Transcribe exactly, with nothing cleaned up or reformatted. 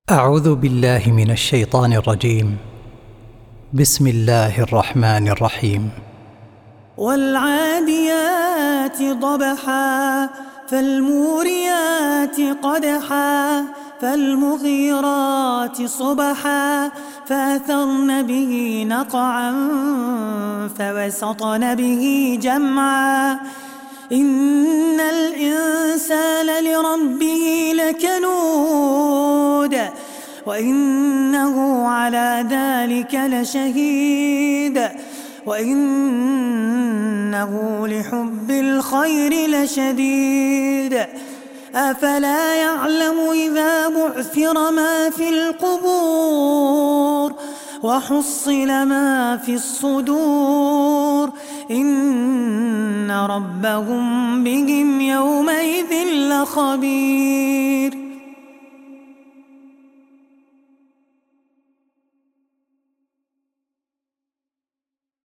أعوذ بالله من الشيطان الرجيم. بسم الله الرحمن الرحيم. والعاديات ضبحا فالموريات قدحا فالمغيرات صبحا فأثرن به نقعا فوسطن به جمعا إن الإنسان لربه لكنود وإنه على ذلك لشهيد وإنه لحب الخير لشديد أفلا يعلم إذا بعثر ما في القبور وحصل ما في الصدور إن ربهم بهم يومئذ لخبير.